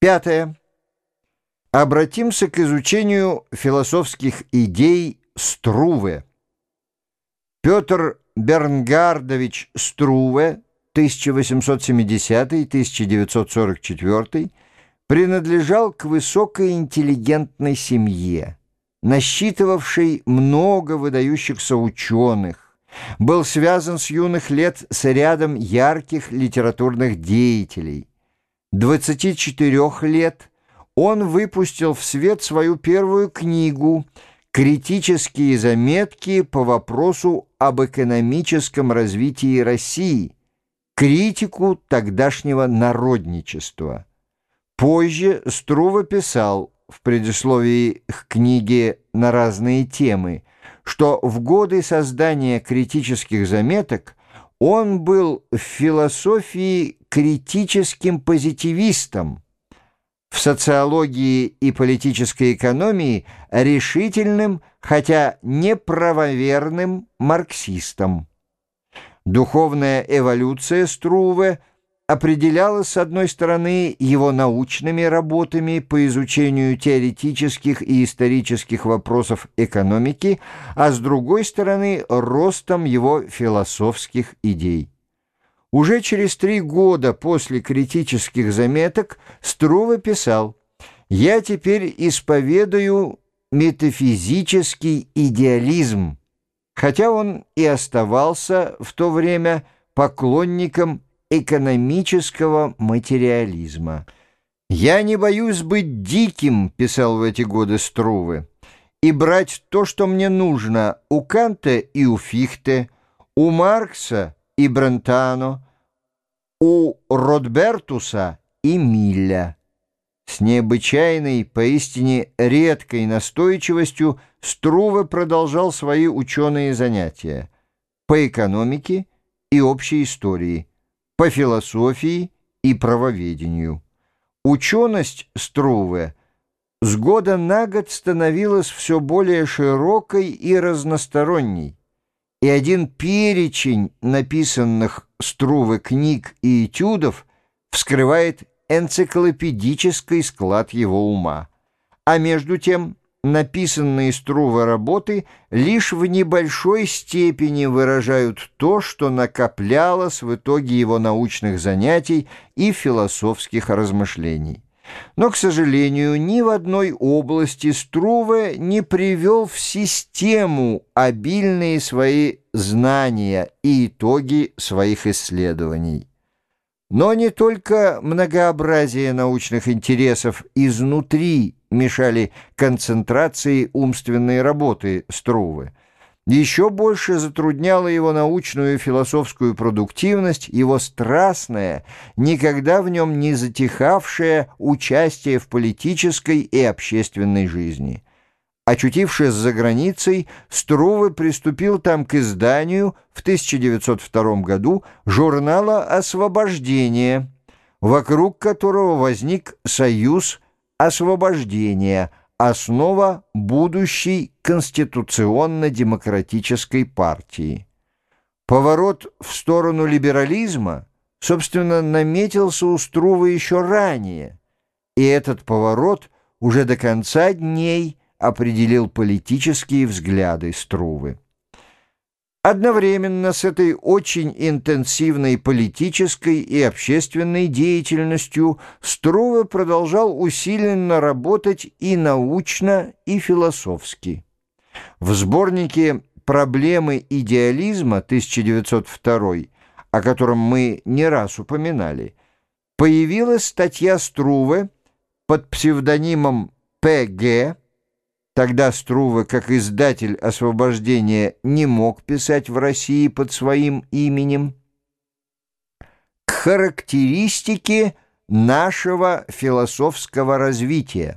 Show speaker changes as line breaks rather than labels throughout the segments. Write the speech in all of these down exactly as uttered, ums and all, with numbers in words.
Пятое. Обратимся к изучению философских идей Струве. Петр Бернгардович Струве, тысяча восемьсот семидесятый — тысяча девятьсот сорок четвёртый, принадлежал к высокой интеллигентной семье, насчитывавшей много выдающихся ученых, был связан с юных лет с рядом ярких литературных деятелей. двадцати четырёх лет он выпустил в свет свою первую книгу «Критические заметки по вопросу об экономическом развитии России», критику тогдашнего народничества. Позже Струве писал в предисловии к книге на разные темы, что в годы создания критических заметок он был в философии критическим позитивистом, в социологии и политической экономии решительным, хотя неправоверным марксистом. Духовная эволюция Струве определялась, с одной стороны, его научными работами по изучению теоретических и исторических вопросов экономики, а с другой стороны, ростом его философских идей. Уже через три года после критических заметок Струве писал: «Я теперь исповедую метафизический идеализм», хотя он и оставался в то время поклонником экономического материализма. «Я не боюсь быть диким», — писал в эти годы Струве, «и брать то, что мне нужно, у Канта и у Фихте, у Маркса и Брентано, у Ротбертуса и Милля». С необычайной, поистине редкой настойчивостью Струве продолжал свои ученые занятия по экономике и общей истории, по философии и правоведению. Ученость Струве с года на год становилась все более широкой и разносторонней, и один перечень написанных Струве книг и этюдов вскрывает энциклопедический склад его ума. А между тем написанные Струве работы лишь в небольшой степени выражают то, что накоплялось в итоге его научных занятий и философских размышлений. Но, к сожалению, ни в одной области Струве не привел в систему обильные свои знания и итоги своих исследований. Но не только многообразие научных интересов изнутри мешали концентрации умственной работы Струве. Еще больше затрудняла его научную и философскую продуктивность его страстное, никогда в нем не затихавшее участие в политической и общественной жизни. Очутившись за границей, Струве приступил там к изданию в тысяча девятьсот втором году журнала «Освобождение», вокруг которого возник союз освобождения, основа будущей конституционно-демократической партии. Поворот в сторону либерализма, собственно, наметился у Струве еще ранее, и этот поворот уже до конца дней определил политические взгляды Струве. Одновременно с этой очень интенсивной политической и общественной деятельностью Струве продолжал усиленно работать и научно, и философски. В сборнике «Проблемы идеализма» тысяча девятьсот второй, о котором мы не раз упоминали, появилась статья Струве под псевдонимом П Г. Тогда Струве, как издатель «Освобождения», не мог писать в России под своим именем, к характеристике нашего философского развития.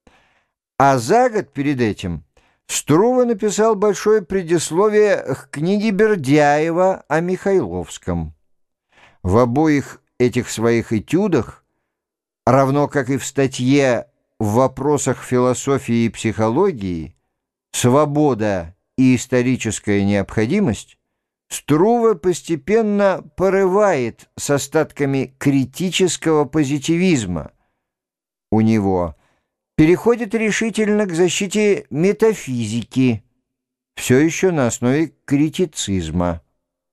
А за год перед этим Струве написал большое предисловие к книге Бердяева о Михайловском. В обоих этих своих этюдах, равно как и в статье в вопросах философии и психологии «Свобода и историческая необходимость», Струве постепенно порывает с остатками критического позитивизма, у него переходит решительно к защите метафизики, все еще на основе критицизма.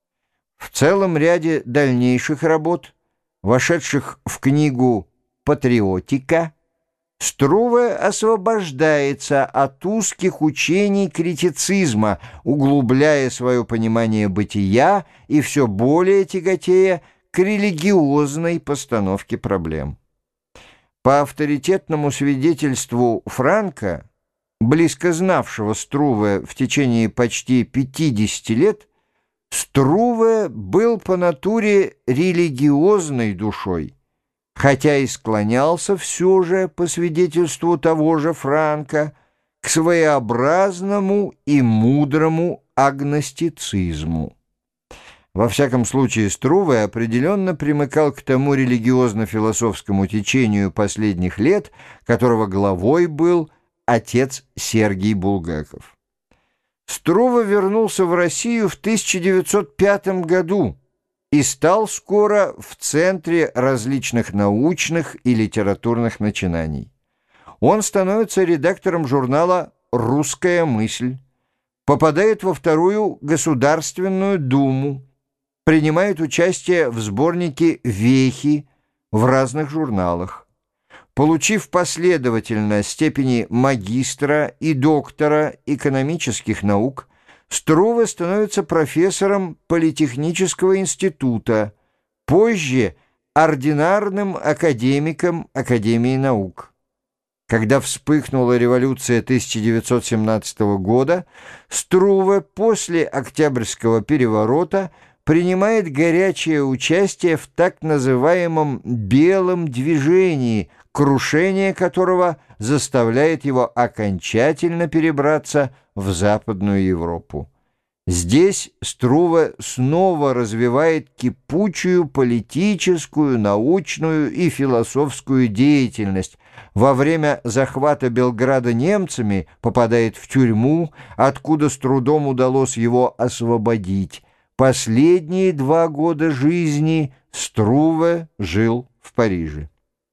В целом ряде дальнейших работ, вошедших в книгу «Патриотика», Струве освобождается от узких учений критицизма, углубляя свое понимание бытия и все более тяготея к религиозной постановке проблем. По авторитетному свидетельству Франка, близко знавшего Струве в течение почти пятидесяти лет, Струве был по натуре религиозной душой, хотя и склонялся все же, по свидетельству того же Франка, к своеобразному и мудрому агностицизму. Во всяком случае, Струве определенно примыкал к тому религиозно-философскому течению последних лет, которого главой был отец Сергий Булгаков. Струве вернулся в Россию в тысяча девятьсот пятом году и стал скоро в центре различных научных и литературных начинаний. Он становится редактором журнала «Русская мысль», попадает во Вторую Государственную Думу, принимает участие в сборнике «Вехи» в разных журналах. Получив последовательно степени магистра и доктора экономических наук, Струве становится профессором Политехнического института, позже ординарным академиком Академии наук. Когда вспыхнула революция тысяча девятьсот семнадцатого года, Струве после Октябрьского переворота принимает горячее участие в так называемом «белом движении», крушение которого заставляет его окончательно перебраться в Западную Европу. Здесь Струве снова развивает кипучую политическую, научную и философскую деятельность. Во время захвата Белграда немцами попадает в тюрьму, откуда с трудом удалось его освободить. Последние два года жизни Струве жил в Париже.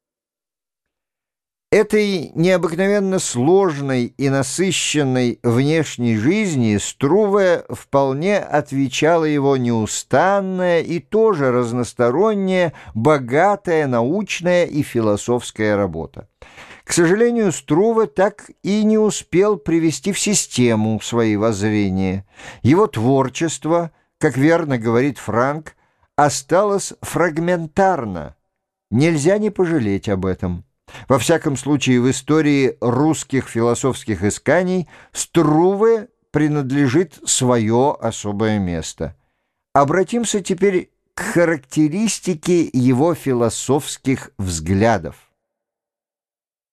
Этой необыкновенно сложной и насыщенной внешней жизни Струве вполне отвечала его неустанная и тоже разносторонняя, богатая научная и философская работа. К сожалению, Струве так и не успел привести в систему свои воззрения. Его творчество, как верно говорит Франк, осталось фрагментарно. Нельзя не пожалеть об этом. Во всяком случае, в истории русских философских исканий Струве принадлежит свое особое место. Обратимся теперь к характеристике его философских взглядов.